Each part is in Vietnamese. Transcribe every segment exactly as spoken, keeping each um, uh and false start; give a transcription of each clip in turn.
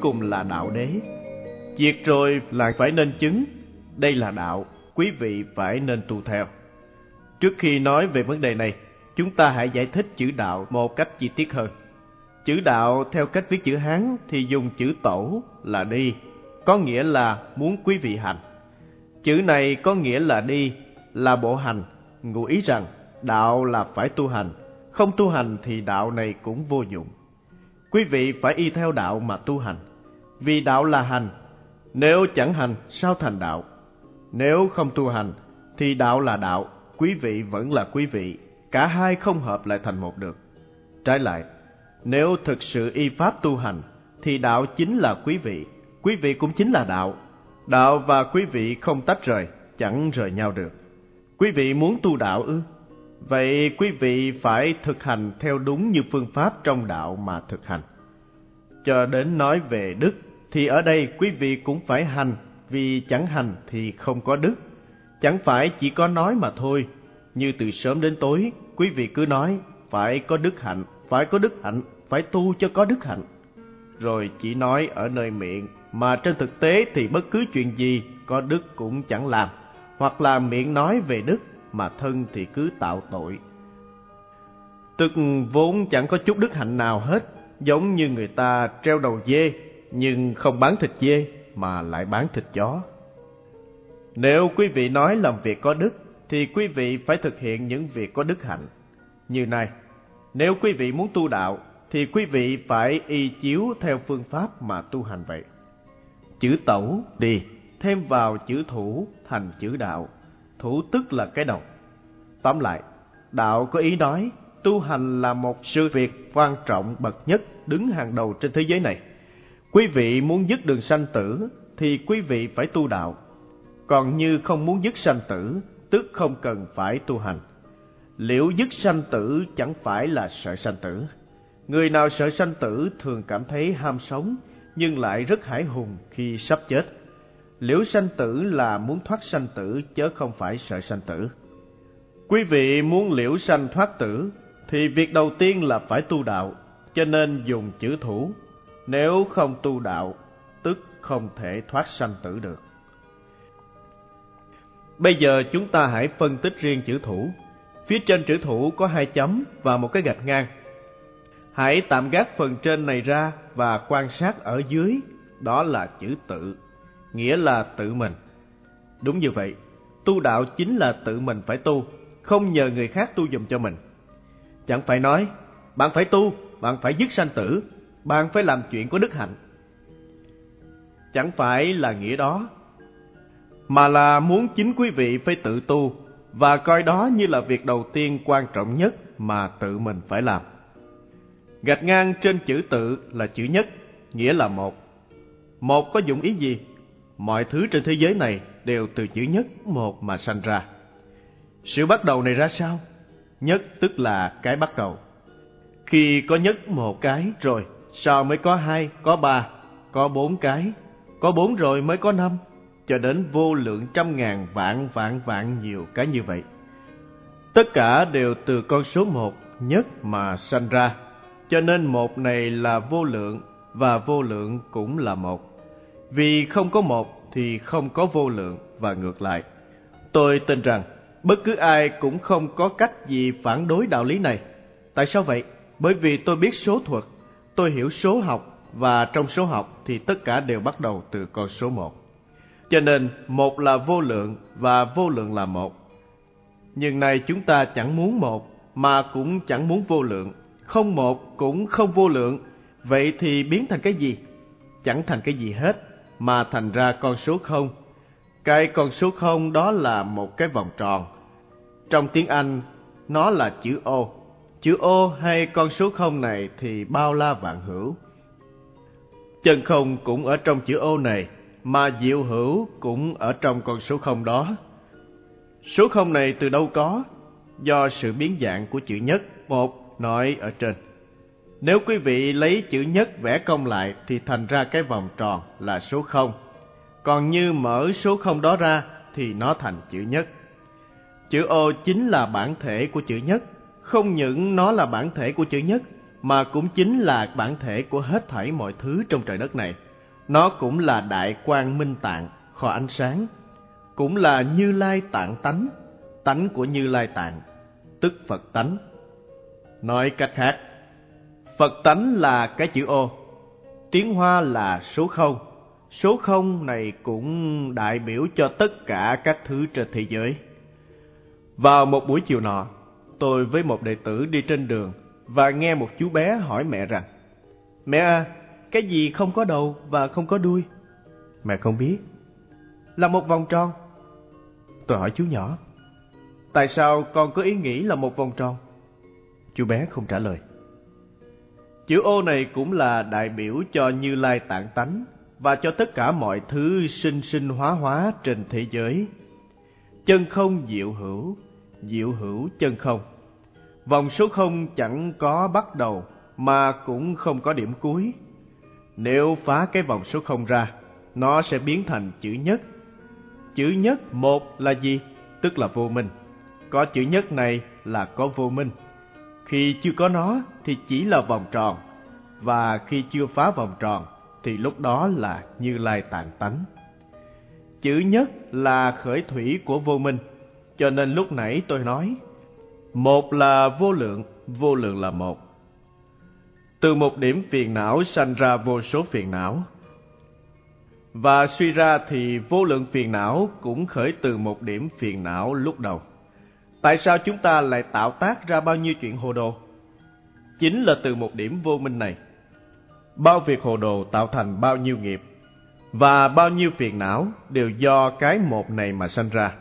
cùng là đạo đế. Việc rồi là phải nên chứng, đây là đạo, quý vị phải nên tu theo. Trước khi nói về vấn đề này, chúng ta hãy giải thích chữ đạo một cách chi tiết hơn. Chữ đạo theo cách viết chữ Hán thì dùng chữ tổ là đi, có nghĩa là muốn quý vị hành. Chữ này có nghĩa là đi, là bộ hành, ngụ ý rằng đạo là phải tu hành, không tu hành thì đạo này cũng vô dụng. Quý vị phải y theo đạo mà tu hành, vì đạo là hành. Nếu chẳng hành, sao thành đạo? Nếu không tu hành, thì đạo là đạo, quý vị vẫn là quý vị, cả hai không hợp lại thành một được. Trái lại, nếu thực sự y pháp tu hành, thì đạo chính là quý vị, quý vị cũng chính là đạo. Đạo và quý vị không tách rời, chẳng rời nhau được. Quý vị muốn tu đạo ư? Vậy quý vị phải thực hành theo đúng như phương pháp trong đạo mà thực hành. Cho đến nói về đức, thì ở đây quý vị cũng phải hành, vì chẳng hành thì không có đức. Chẳng phải chỉ có nói mà thôi, như từ sớm đến tối, quý vị cứ nói phải có đức hạnh, phải có đức hạnh, phải tu cho có đức hạnh. Rồi chỉ nói ở nơi miệng, mà trên thực tế thì bất cứ chuyện gì có đức cũng chẳng làm, hoặc là miệng nói về đức mà thân thì cứ tạo tội. Tức vốn chẳng có chút đức hạnh nào hết, giống như người ta treo đầu dê nhưng không bán thịt dê mà lại bán thịt chó. Nếu quý vị nói làm việc có đức, thì quý vị phải thực hiện những việc có đức hạnh. Như này, nếu quý vị muốn tu đạo, thì quý vị phải y chiếu theo phương pháp mà tu hành vậy. Chữ tẩu, đi, thêm vào chữ thủ thành chữ đạo. Thủ tức là cái đầu. Tóm lại, đạo có ý nói, tu hành là một sự việc quan trọng bậc nhất, đứng hàng đầu trên thế giới này. Quý vị muốn dứt đường sanh tử, thì quý vị phải tu đạo. Còn như không muốn dứt sanh tử, tức không cần phải tu hành. Liễu dứt sanh tử chẳng phải là sợ sanh tử. Người nào sợ sanh tử thường cảm thấy ham sống, nhưng lại rất hãi hùng khi sắp chết. Liễu sanh tử là muốn thoát sanh tử, chớ không phải sợ sanh tử. Quý vị muốn liễu sanh thoát tử, thì việc đầu tiên là phải tu đạo, cho nên dùng chữ thủ. Nếu không tu đạo, tức không thể thoát sanh tử được. Bây giờ chúng ta hãy phân tích riêng chữ thủ. Phía trên chữ thủ có hai chấm và một cái gạch ngang. Hãy tạm gác phần trên này ra và quan sát ở dưới, đó là chữ tự, nghĩa là tự mình. Đúng như vậy, tu đạo chính là tự mình phải tu, không nhờ người khác tu giùm cho mình. Chẳng phải nói, bạn phải tu, bạn phải dứt sanh tử, bạn phải làm chuyện có đức hạnh. Chẳng phải là nghĩa đó, mà là muốn chính quý vị phải tự tu, và coi đó như là việc đầu tiên quan trọng nhất mà tự mình phải làm. Gạch ngang trên chữ tự là chữ nhất, nghĩa là một. Một có dụng ý gì? Mọi thứ trên thế giới này đều từ chữ nhất một mà sanh ra. Sự bắt đầu này ra sao? Nhất tức là cái bắt đầu. Khi có nhất một cái rồi, sao mới có hai, có ba, có bốn cái, có bốn rồi mới có năm, cho đến vô lượng trăm ngàn vạn vạn vạn nhiều cái như vậy. Tất cả đều từ con số một nhất mà sanh ra, cho nên một này là vô lượng, và vô lượng cũng là một. Vì không có một thì không có vô lượng, và ngược lại. Tôi tin rằng bất cứ ai cũng không có cách gì phản đối đạo lý này. Tại sao vậy? Bởi vì tôi biết số thuật, tôi hiểu số học, và trong số học thì tất cả đều bắt đầu từ con số một. Cho nên một là vô lượng và vô lượng là một. Nhưng nay chúng ta chẳng muốn một, mà cũng chẳng muốn vô lượng. Không một cũng không vô lượng. Vậy thì biến thành cái gì? Chẳng thành cái gì hết, mà thành ra con số không. Cái con số không đó là một cái vòng tròn. Trong tiếng Anh, nó là chữ O. Chữ O hay con số không này thì bao la vạn hữu. Chân không cũng ở trong chữ O này, mà diệu hữu cũng ở trong con số không đó. Số không này từ đâu có? Do sự biến dạng của chữ nhất, một nói ở trên. Nếu quý vị lấy chữ nhất vẽ cong lại thì thành ra cái vòng tròn là số không. Còn như mở số không đó ra thì nó thành chữ nhất. Chữ O chính là bản thể của chữ nhất. Không những nó là bản thể của chữ nhất, mà cũng chính là bản thể của hết thảy mọi thứ trong trời đất này. Nó cũng là Đại Quang Minh Tạng, kho ánh sáng, cũng là Như Lai Tạng tánh, tánh của Như Lai Tạng, tức Phật tánh. Nói cách khác, Phật tánh là cái chữ ô, tiếng Hoa là số không. Số không này cũng đại biểu cho tất cả các thứ trên thế giới. Vào một buổi chiều nọ, tôi với một đệ tử đi trên đường và nghe một chú bé hỏi mẹ rằng: Mẹ à, cái gì không có đầu và không có đuôi? Mẹ không biết. Là một vòng tròn. Tôi hỏi chú nhỏ: Tại sao con có ý nghĩ là một vòng tròn? Chú bé không trả lời. Chữ ô này cũng là đại biểu cho Như Lai Tạng tánh và cho tất cả mọi thứ sinh sinh hóa hóa trên thế giới. Chân không diệu hữu, diệu hữu chân không. Vòng số không chẳng có bắt đầu mà cũng không có điểm cuối. Nếu phá cái vòng số không ra, nó sẽ biến thành chữ nhất. Chữ nhất một là gì? Tức là vô minh. Có chữ nhất này là có vô minh. Khi chưa có nó thì chỉ là vòng tròn, và khi chưa phá vòng tròn thì lúc đó là Như Lai Tạng tánh. Chữ nhất là khởi thủy của vô minh, cho nên lúc nãy tôi nói một là vô lượng, vô lượng là một. Từ một điểm phiền não sanh ra vô số phiền não, và suy ra thì vô lượng phiền não cũng khởi từ một điểm phiền não lúc đầu. Tại sao chúng ta lại tạo tác ra bao nhiêu chuyện hồ đồ? Chính là từ một điểm vô minh này. Bao việc hồ đồ tạo thành bao nhiêu nghiệp, và bao nhiêu phiền não đều do cái một này mà sanh ra.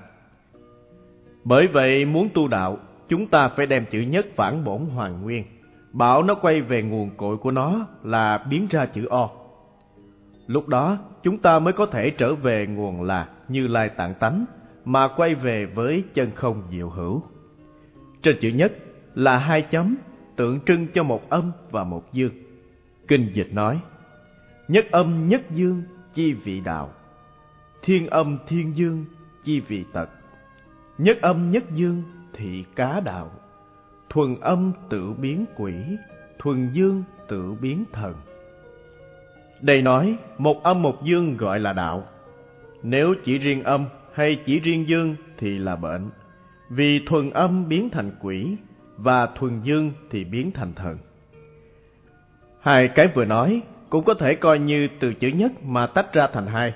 Bởi vậy muốn tu đạo, chúng ta phải đem chữ nhất phản bổn hoàn nguyên, bảo nó quay về nguồn cội của nó là biến ra chữ O. Lúc đó chúng ta mới có thể trở về nguồn là Như Lai Tạng tánh, mà quay về với chân không diệu hữu. Trên chữ nhất là hai chấm, tượng trưng cho một âm và một dương. Kinh dịch nói: Nhất âm nhất dương chi vị đạo, thiên âm thiên dương chi vị tật. Nhất âm nhất dương thị cá đạo, thuần âm tự biến quỷ, thuần dương tự biến thần. Đây nói một âm một dương gọi là đạo. Nếu chỉ riêng âm hay chỉ riêng dương thì là bệnh, vì thuần âm biến thành quỷ và thuần dương thì biến thành thần. Hai cái vừa nói cũng có thể coi như từ chữ nhất mà tách ra thành hai.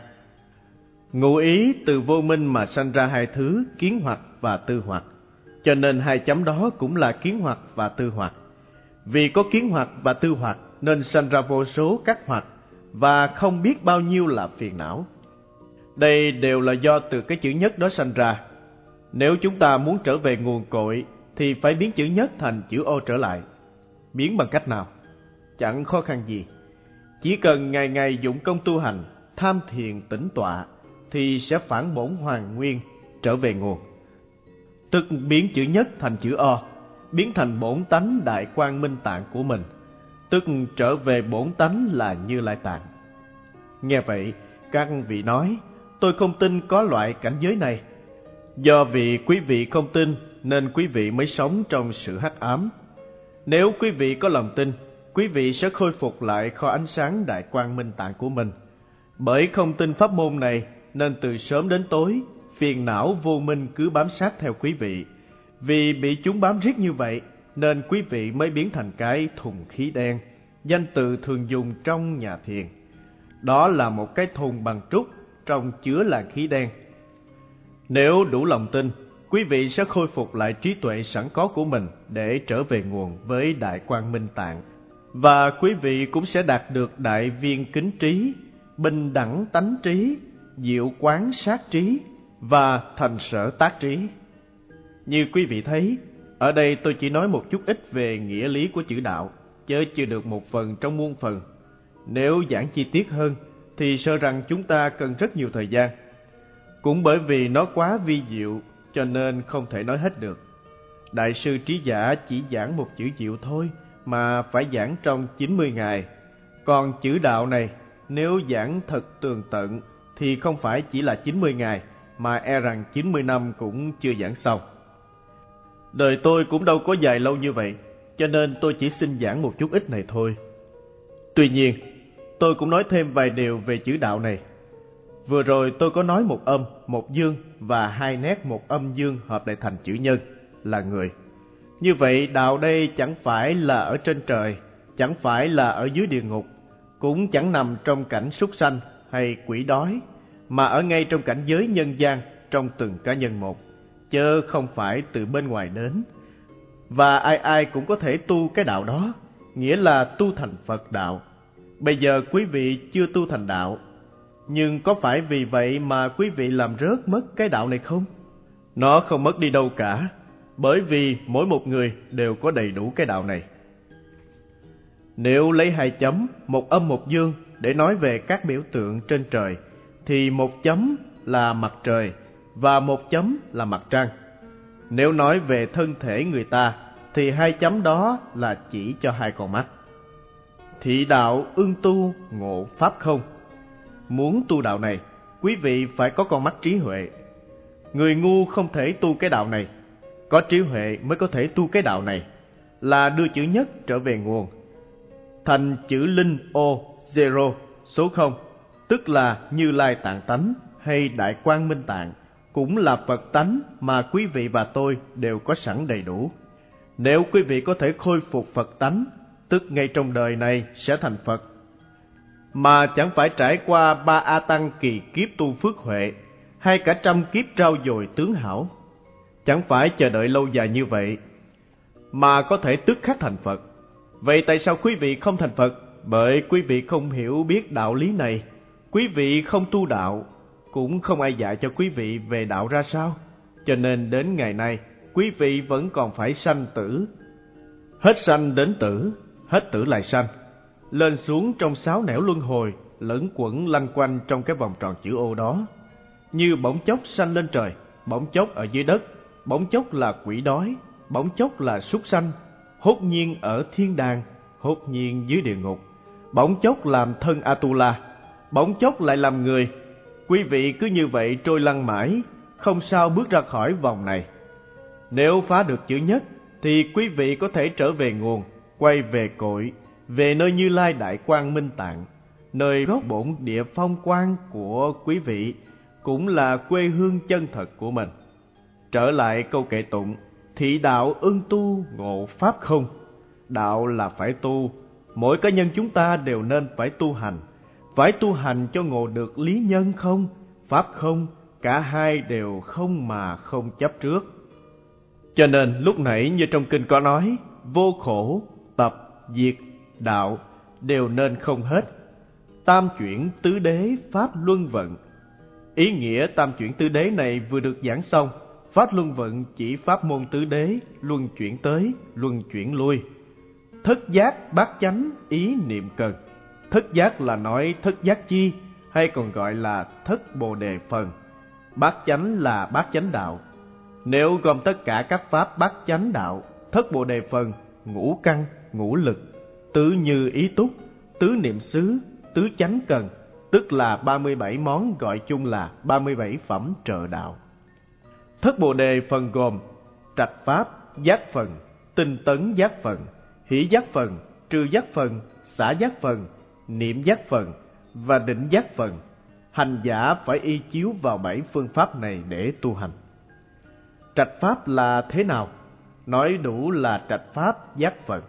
Ngụ ý từ vô minh mà sanh ra hai thứ kiến hoặc và tư hoặc, cho nên hai chấm đó cũng là kiến hoặc và tư hoặc. Vì có kiến hoặc và tư hoặc nên sanh ra vô số các hoặc, và không biết bao nhiêu là phiền não. Đây đều là do từ cái chữ nhất đó sanh ra. Nếu chúng ta muốn trở về nguồn cội thì phải biến chữ nhất thành chữ ô trở lại. Biến bằng cách nào? Chẳng khó khăn gì. Chỉ cần ngày ngày dụng công tu hành, tham thiền tĩnh tọa thì sẽ phản bổn hoàn nguyên, trở về nguồn. Tức biến chữ nhất thành chữ O, biến thành bổn tánh Đại Quang Minh Tạng của mình, tức trở về bổn tánh là Như Lai Tạng. Nghe vậy, các vị nói: Tôi không tin có loại cảnh giới này. Do vì quý vị không tin nên quý vị mới sống trong sự hắc ám. Nếu quý vị có lòng tin, quý vị sẽ khôi phục lại kho ánh sáng Đại Quang Minh Tạng của mình. Bởi không tin pháp môn này nên từ sớm đến tối, phiền não vô minh cứ bám sát theo quý vị. Vì bị chúng bám riết như vậy nên quý vị mới biến thành cái thùng khí đen, danh từ thường dùng trong nhà thiền. Đó là một cái thùng bằng trúc trong chứa làn khí đen. Nếu đủ lòng tin, quý vị sẽ khôi phục lại trí tuệ sẵn có của mình để trở về nguồn với Đại Quang Minh Tạng, và quý vị cũng sẽ đạt được đại viên kính trí, bình đẳng tánh trí, diệu quán sát trí và thành sở tác trí. Như quý vị thấy, ở đây tôi chỉ nói một chút ít về nghĩa lý của chữ đạo, chớ chưa được một phần trong muôn phần. Nếu giảng chi tiết hơn thì sợ rằng chúng ta cần rất nhiều thời gian. Cũng bởi vì nó quá vi diệu cho nên không thể nói hết được. Đại sư Trí Giả chỉ giảng một chữ diệu thôi mà phải giảng trong chín mươi ngày. Còn chữ đạo này nếu giảng thật tường tận thì không phải chỉ là chín mươi ngày, mà e rằng chín mươi năm cũng chưa giảng xong. Đời tôi cũng đâu có dài lâu như vậy, cho nên tôi chỉ xin giảng một chút ít này thôi. Tuy nhiên, tôi cũng nói thêm vài điều về chữ đạo này. Vừa rồi tôi có nói một âm, một dương và hai nét một âm dương hợp lại thành chữ nhân là người. Như vậy đạo đây chẳng phải là ở trên trời, chẳng phải là ở dưới địa ngục, cũng chẳng nằm trong cảnh súc sanh hay quỷ đói, mà ở ngay trong cảnh giới nhân gian trong từng cá nhân một, chớ không phải từ bên ngoài đến. Và ai ai cũng có thể tu cái đạo đó, nghĩa là tu thành Phật đạo. Bây giờ quý vị chưa tu thành đạo, nhưng có phải vì vậy mà quý vị làm rớt mất cái đạo này không? Nó không mất đi đâu cả, bởi vì mỗi một người đều có đầy đủ cái đạo này. Nếu lấy hai chấm, một âm một dương để nói về các biểu tượng trên trời, thì một chấm là mặt trời và một chấm là mặt trăng. Nếu nói về thân thể người ta, thì hai chấm đó là chỉ cho hai con mắt. Thị đạo ưng tu ngộ pháp không. Muốn tu đạo này, quý vị phải có con mắt trí huệ. Người ngu không thể tu cái đạo này, có trí huệ mới có thể tu cái đạo này, là đưa chữ nhất trở về nguồn, thành chữ linh ô, zero, số không, tức là Như Lai Tạng Tánh hay Đại Quang Minh Tạng, cũng là Phật tánh mà quý vị và tôi đều có sẵn đầy đủ. Nếu quý vị có thể khôi phục Phật tánh, tức ngay trong đời này sẽ thành Phật, mà chẳng phải trải qua ba A Tăng kỳ kiếp tu phước huệ, hay cả trăm kiếp trao dồi tướng hảo. Chẳng phải chờ đợi lâu dài như vậy, mà có thể tức khắc thành Phật. Vậy tại sao quý vị không thành Phật? Bởi quý vị không hiểu biết đạo lý này. Quý vị không tu đạo, cũng không ai dạy cho quý vị về đạo ra sao. Cho nên đến ngày nay, quý vị vẫn còn phải sanh tử. Hết sanh đến tử, hết tử lại sanh, lên xuống trong sáu nẻo luân hồi, lẫn quẩn lanh quanh trong cái vòng tròn chữ ô đó. Như bỗng chốc sanh lên trời, bỗng chốc ở dưới đất, bỗng chốc là quỷ đói, bỗng chốc là súc sanh, hốt nhiên ở thiên đàng, hốt nhiên dưới địa ngục, bỗng chốc làm thân Atula, bỗng chốc lại làm người. Quý vị cứ như vậy trôi lăn mãi, không sao bước ra khỏi vòng này. Nếu phá được chữ nhất, thì quý vị có thể trở về nguồn, quay về cội, về nơi Như Lai Đại Quang Minh Tạng, nơi gốc bổn địa phong quang của quý vị, cũng là quê hương chân thật của mình. Trở lại câu kệ tụng, thị đạo ưng tu ngộ pháp không. Đạo là phải tu, mỗi cá nhân chúng ta đều nên phải tu hành. Phải tu hành cho ngộ được lý nhân không, pháp không, cả hai đều không mà không chấp trước. Cho nên lúc nãy như trong kinh có nói, vô khổ, tập, diệt, đạo đều nên không hết. Tam chuyển tứ đế pháp luân vận. Ý nghĩa tam chuyển tứ đế này vừa được giảng xong. Pháp luân vận chỉ pháp môn tứ đế, luân chuyển tới, luân chuyển lui. Thất giác bát chánh ý niệm cần. Thất giác là nói thất giác chi, hay còn gọi là thất bồ đề phần. Bát chánh là bát chánh đạo. Nếu gom tất cả các pháp bát chánh đạo, thất bồ đề phần, ngũ căn, ngũ lực, tứ như ý túc, tứ niệm xứ, tứ chánh cần, tức là ba mươi bảy món, gọi chung là ba mươi bảy phẩm trợ đạo. Thất bồ đề phần gồm trạch pháp, giác phần, tinh tấn giác phần, hỷ giác phần, trừ giác phần, xả giác phần, niệm giác phần và định giác phần. Hành giả phải y chiếu vào bảy phương pháp này để tu hành. Trạch pháp là thế nào? Nói đủ là trạch pháp giác phần.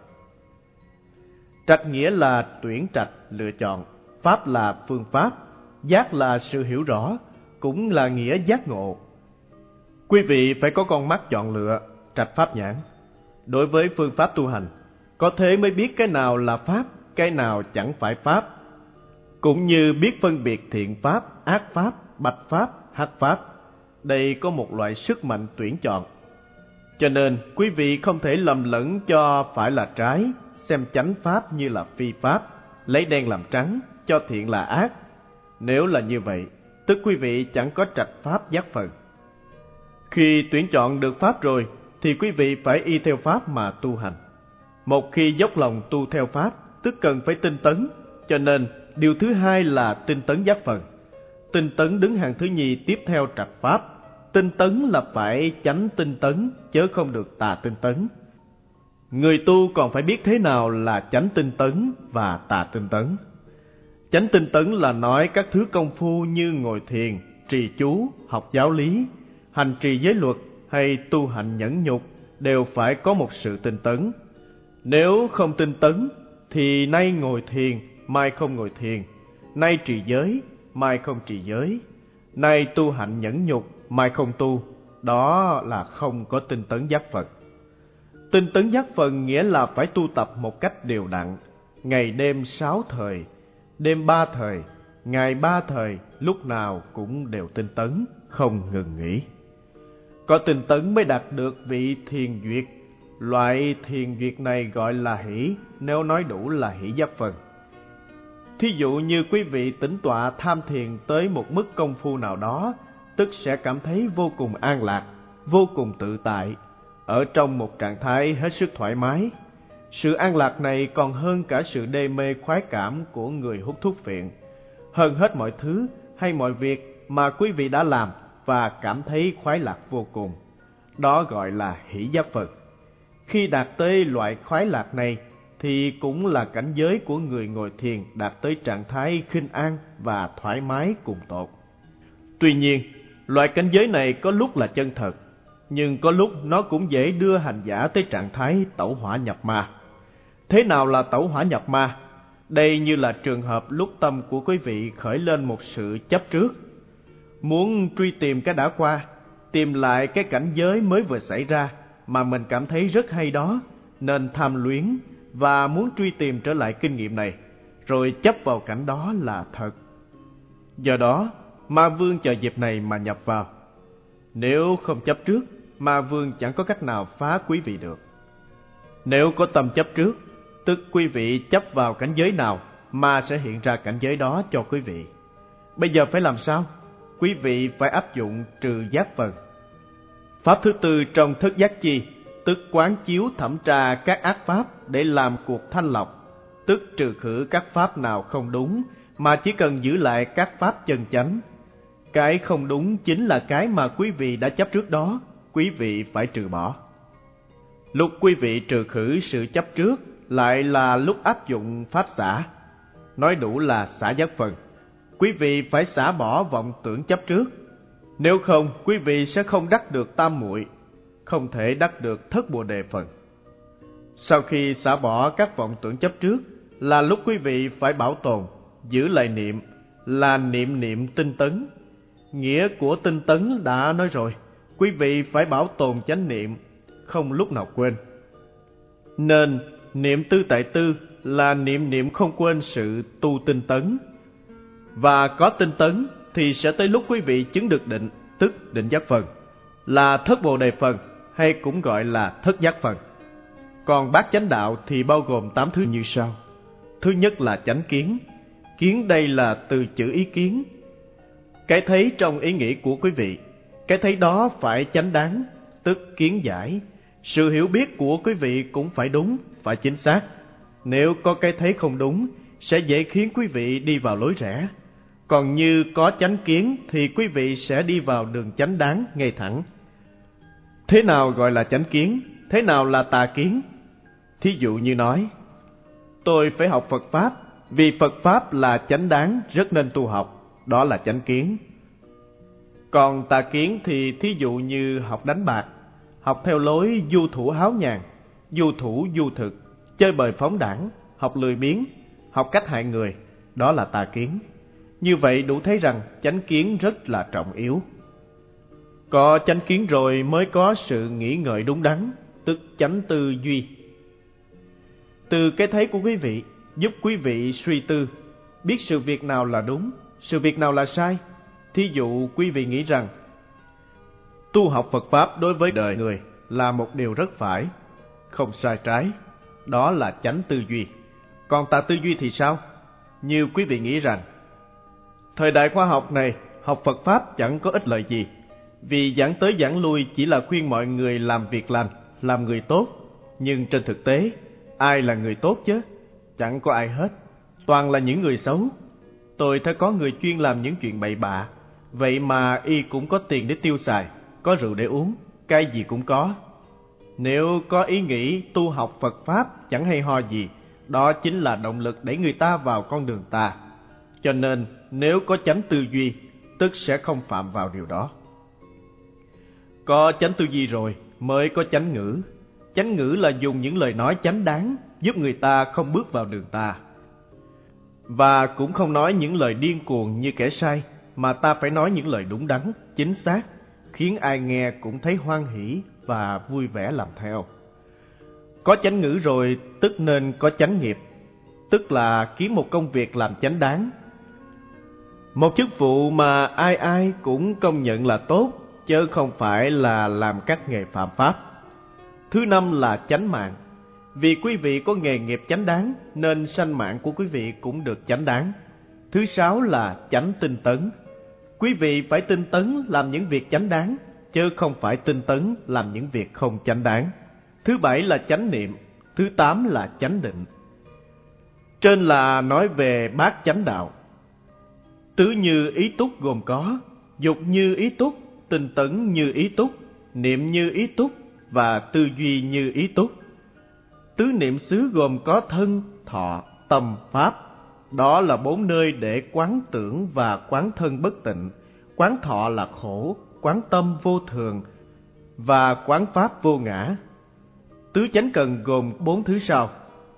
Trạch nghĩa là tuyển trạch, lựa chọn. Pháp là phương pháp. Giác là sự hiểu rõ, cũng là nghĩa giác ngộ. Quý vị phải có con mắt chọn lựa, trạch pháp nhãn. Đối với phương pháp tu hành, có thế mới biết cái nào là pháp, cái nào chẳng phải pháp. Cũng như biết phân biệt thiện pháp, ác pháp, bạch pháp, hắc pháp. Đây có một loại sức mạnh tuyển chọn. Cho nên quý vị không thể lầm lẫn cho phải là trái, xem chánh pháp như là phi pháp, lấy đen làm trắng, cho thiện là ác. Nếu là như vậy, tức quý vị chẳng có trạch pháp giác phần. Khi tuyển chọn được pháp rồi, thì quý vị phải y theo pháp mà tu hành. Một khi dốc lòng tu theo pháp, tức cần phải tinh tấn. Cho nên điều thứ hai là tinh tấn giác phần. Tinh tấn đứng hàng thứ nhì tiếp theo trạch pháp. Tinh tấn là phải chánh tinh tấn, chớ không được tà tinh tấn. Người tu còn phải biết thế nào là chánh tinh tấn và tà tinh tấn. Chánh tinh tấn là nói các thứ công phu như ngồi thiền, trì chú, học giáo lý, hành trì giới luật hay tu hành nhẫn nhục đều phải có một sự tinh tấn. Nếu không tinh tấn thì nay ngồi thiền, mai không ngồi thiền, nay trì giới, mai không trì giới, nay tu hạnh nhẫn nhục, mai không tu. Đó là không có tinh tấn giác Phật. Tinh tấn giác Phật nghĩa là phải tu tập một cách đều đặn, ngày đêm sáu thời, đêm ba thời, ngày ba thời, lúc nào cũng đều tinh tấn, không ngừng nghỉ. Có tinh tấn mới đạt được vị thiền duyệt. Loại thiền duyệt này gọi là hỷ, nếu nói đủ là hỷ giác Phật. Thí dụ như quý vị tĩnh tọa tham thiền tới một mức công phu nào đó, tức sẽ cảm thấy vô cùng an lạc, vô cùng tự tại, ở trong một trạng thái hết sức thoải mái. Sự an lạc này còn hơn cả sự đê mê khoái cảm của người hút thuốc phiện, hơn hết mọi thứ hay mọi việc mà quý vị đã làm và cảm thấy khoái lạc vô cùng. Đó gọi là hỷ giác Phật. Khi đạt tới loại khoái lạc này thì cũng là cảnh giới của người ngồi thiền đạt tới trạng thái khinh an và thoải mái cùng tột. Tuy nhiên, loại cảnh giới này có lúc là chân thật, nhưng có lúc nó cũng dễ đưa hành giả tới trạng thái tẩu hỏa nhập ma. Thế nào là tẩu hỏa nhập ma? Đây như là trường hợp lúc tâm của quý vị khởi lên một sự chấp trước, muốn truy tìm cái đã qua, tìm lại cái cảnh giới mới vừa xảy ra mà mình cảm thấy rất hay đó, nên tham luyến và muốn truy tìm trở lại kinh nghiệm này, rồi chấp vào cảnh đó là thật. Do đó, ma vương chờ dịp này mà nhập vào. Nếu không chấp trước, ma vương chẳng có cách nào phá quý vị được. Nếu có tâm chấp trước, tức quý vị chấp vào cảnh giới nào, ma sẽ hiện ra cảnh giới đó cho quý vị. Bây giờ phải làm sao? Quý vị phải áp dụng trừ giác phần. Pháp thứ tư trong thất giác chi, tức quán chiếu thẩm tra các ác pháp để làm cuộc thanh lọc, tức trừ khử các pháp nào không đúng, mà chỉ cần giữ lại các pháp chân chánh. Cái không đúng chính là cái mà quý vị đã chấp trước đó, quý vị phải trừ bỏ. Lúc quý vị trừ khử sự chấp trước lại là lúc áp dụng pháp xả. Nói đủ là xả giác phần. Quý vị phải xả bỏ vọng tưởng chấp trước. Nếu không, quý vị sẽ không đắc được tam muội, không thể đắc được thất bồ đề phần. Sau khi xả bỏ các vọng tưởng chấp trước là lúc quý vị phải bảo tồn, giữ lại niệm, là niệm niệm tinh tấn. Nghĩa của tinh tấn đã nói rồi, quý vị phải bảo tồn chánh niệm, không lúc nào quên. Nên niệm tư tại tư là niệm niệm không quên sự tu tinh tấn. Và có tinh tấn thì sẽ tới lúc quý vị chứng được định, tức định giác phần, là thất bồ đề phần, hay cũng gọi là thất giác phần. Còn bát chánh đạo thì bao gồm tám thứ như sau. Thứ nhất là chánh kiến. Kiến đây là từ chữ ý kiến. Cái thấy trong ý nghĩ của quý vị, cái thấy đó phải chánh đáng, tức kiến giải. Sự hiểu biết của quý vị cũng phải đúng, phải chính xác. Nếu có cái thấy không đúng, sẽ dễ khiến quý vị đi vào lối rẽ. Còn như có chánh kiến thì quý vị sẽ đi vào đường chánh đáng, ngay thẳng. Thế nào gọi là chánh kiến? Thế nào là tà kiến? Thí dụ như nói, tôi phải học Phật Pháp, vì Phật Pháp là chánh đáng, rất nên tu học. Đó là chánh kiến. Còn tà kiến thì thí dụ như học đánh bạc, học theo lối du thủ háo nhàn, du thủ du thực, chơi bời phóng đãng, học lười biếng, học cách hại người. Đó là tà kiến. Như vậy đủ thấy rằng chánh kiến rất là trọng yếu. Có chánh kiến rồi mới có sự nghĩ ngợi đúng đắn, tức chánh tư duy. Từ cái thấy của quý vị giúp quý vị suy tư, biết sự việc nào là đúng, sự việc nào là sai. Thí dụ quý vị nghĩ rằng tu học Phật Pháp đối với đời người là một điều rất phải, không sai trái. Đó là chánh tư duy. Còn tà tư duy thì sao? Như quý vị nghĩ rằng thời đại khoa học này, học Phật Pháp chẳng có ích lợi gì, vì giảng tới giảng lui chỉ là khuyên mọi người làm việc lành, làm người tốt. Nhưng trên thực tế, ai là người tốt chứ? Chẳng có ai hết, toàn là những người xấu. Tôi thấy có người chuyên làm những chuyện bậy bạ, vậy mà y cũng có tiền để tiêu xài, có rượu để uống, cái gì cũng có. Nếu có ý nghĩ tu học Phật Pháp chẳng hay ho gì, đó chính là động lực đẩy người ta vào con đường tà. Cho nên nếu có chánh tư duy, tức sẽ không phạm vào điều đó. Có chánh tư duy rồi mới có chánh ngữ. Chánh ngữ là dùng những lời nói chánh đáng, giúp người ta không bước vào đường tà. Và cũng không nói những lời điên cuồng như kẻ sai, mà ta phải nói những lời đúng đắn, chính xác, khiến ai nghe cũng thấy hoan hỷ và vui vẻ làm theo. Có chánh ngữ rồi tức nên có chánh nghiệp, tức là kiếm một công việc làm chánh đáng. Một chức vụ mà ai ai cũng công nhận là tốt, chứ không phải là làm các nghề phạm pháp. Thứ năm là chánh mạng. Vì quý vị có nghề nghiệp chánh đáng, nên sanh mạng của quý vị cũng được chánh đáng. Thứ sáu là chánh tinh tấn. Quý vị phải tinh tấn làm những việc chánh đáng, chứ không phải tinh tấn làm những việc không chánh đáng. Thứ bảy là chánh niệm. Thứ tám là chánh định. Trên là nói về bát chánh đạo. Tứ như ý túc gồm có dục như ý túc, tinh tấn như ý túc, niệm như ý túc và tư duy như ý túc. Tứ niệm xứ gồm có thân, thọ, tâm, pháp. Đó là bốn nơi để quán tưởng và quán thân bất tịnh. Quán thọ là khổ, quán tâm vô thường và quán pháp vô ngã. Tứ chánh cần gồm bốn thứ sau.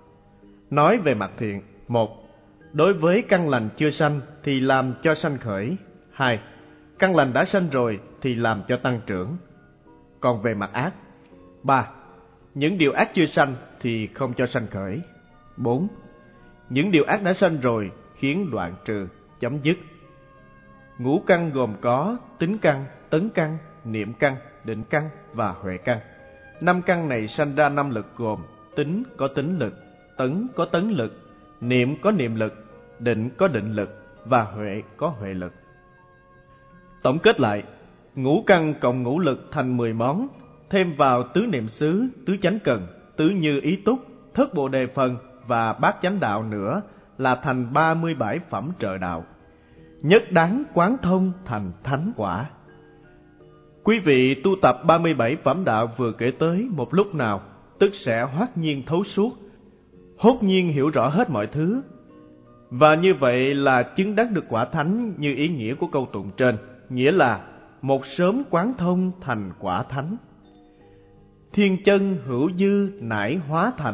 Nói về mặt thiện: một. Đối với căn lành chưa sanh thì làm cho sanh khởi. Hai. Căn lành đã sanh rồi thì làm cho tăng trưởng. Còn về mặt ác: ba. Những điều ác chưa sanh thì không cho sanh khởi. Bốn. Những điều ác đã sanh rồi khiến đoạn trừ, chấm dứt. Ngũ căn gồm có tính căn, tấn căn, niệm căn, định căn và huệ căn. Năm căn này sanh ra năm lực gồm tính có tính lực, tấn có tấn lực, niệm có niệm lực, định có định lực và huệ có huệ lực. Tổng kết lại, ngũ căn cộng ngũ lực thành mười món, thêm vào tứ niệm xứ, tứ chánh cần, tứ như ý túc, thất bồ đề phần và bát chánh đạo nữa là thành ba mươi bảy phẩm trợ đạo. Nhất đáng quán thông thành thánh quả. Quý vị tu tập ba mươi bảy phẩm đạo vừa kể tới một lúc nào, tức sẽ hoát nhiên thấu suốt, hốt nhiên hiểu rõ hết mọi thứ. Và như vậy là chứng đắc được quả thánh như ý nghĩa của câu tụng trên, nghĩa là một sớm quán thông thành quả thánh. Thiên chân hữu dư nải hóa thành.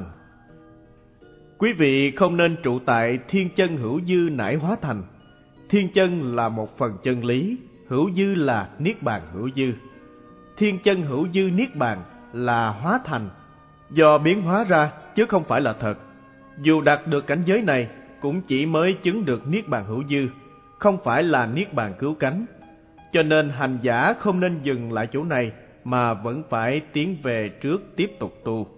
Quý vị không nên trụ tại thiên chân hữu dư nải hóa thành. Thiên chân là một phần chân lý, hữu dư là niết bàn hữu dư. Thiên chân hữu dư niết bàn là hóa thành, do biến hóa ra chứ không phải là thật. Dù đạt được cảnh giới này cũng chỉ mới chứng được niết bàn hữu dư, không phải là niết bàn cứu cánh. Cho nên hành giả không nên dừng lại chỗ này mà vẫn phải tiến về trước tiếp tục tu.